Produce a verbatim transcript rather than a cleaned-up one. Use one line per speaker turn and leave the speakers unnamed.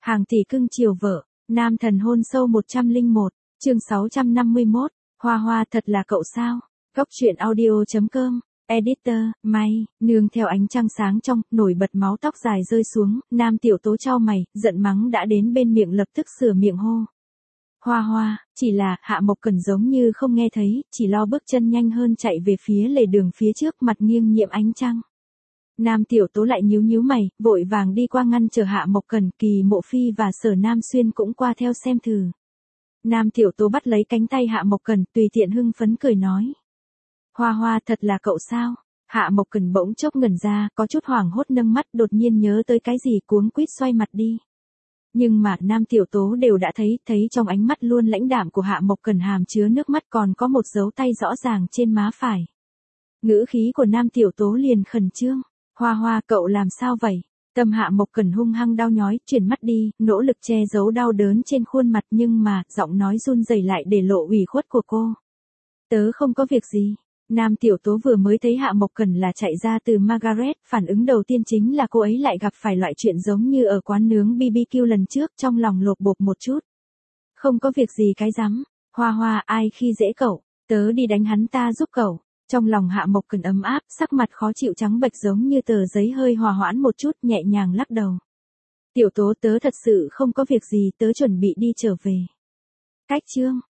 Hàng tỷ cưng chiều vợ, nam thần hôn sâu một trăm lẻ một, chương sáu trăm năm mươi mốt, Hoa Hoa thật là cậu sao? Góc truyện audio.com, editor, May, nương theo ánh trăng sáng trong, nổi bật máu tóc dài rơi xuống, nam tiểu tố chau mày, giận mắng đã đến bên miệng lập tức sửa miệng hô. Hoa Hoa, chỉ là, Hạ Mộc Cẩn giống như không nghe thấy, chỉ lo bước chân nhanh hơn chạy về phía lề đường phía trước mặt nghiêng nhiễm ánh trăng. Nam tiểu tố lại nhíu nhíu mày, vội vàng đi qua ngăn chờ Hạ Mộc Cẩn, Kỳ Mộ Phi và Sở Nam Xuyên cũng qua theo xem thử. Nam tiểu tố bắt lấy cánh tay Hạ Mộc Cẩn, tùy tiện hưng phấn cười nói. Hoa Hoa thật là cậu sao? Hạ Mộc Cẩn bỗng chốc ngẩn ra, có chút hoảng hốt nâng mắt, đột nhiên nhớ tới cái gì cuống quýt xoay mặt đi. Nhưng mà Nam tiểu tố đều đã thấy, thấy trong ánh mắt luôn lãnh đạm của Hạ Mộc Cẩn hàm chứa nước mắt, còn có một dấu tay rõ ràng trên má phải. Ngữ khí của Nam tiểu tố liền khẩn trương. Hoa Hoa cậu làm sao vậy? Tâm Hạ Mộc Cẩn hung hăng đau nhói, chuyển mắt đi, nỗ lực che giấu đau đớn trên khuôn mặt, nhưng mà, giọng nói run rẩy lại để lộ ủy khuất của cô. Tớ không có việc gì. Nam tiểu tố vừa mới thấy Hạ Mộc Cẩn là chạy ra từ Margaret, phản ứng đầu tiên chính là cô ấy lại gặp phải loại chuyện giống như ở quán nướng bê bê kiu lần trước, trong lòng lột bột một chút. Không có việc gì cái rắm. Hoa Hoa, ai khi dễ cậu, tớ đi đánh hắn ta giúp cậu. Trong lòng Hạ Mộc Cẩn ấm áp, sắc mặt khó chịu trắng bệch giống như tờ giấy hơi hòa hoãn một chút, nhẹ nhàng lắc đầu. Tiểu tố tớ thật sự không có việc gì, tớ chuẩn bị đi trở về. Cách chương,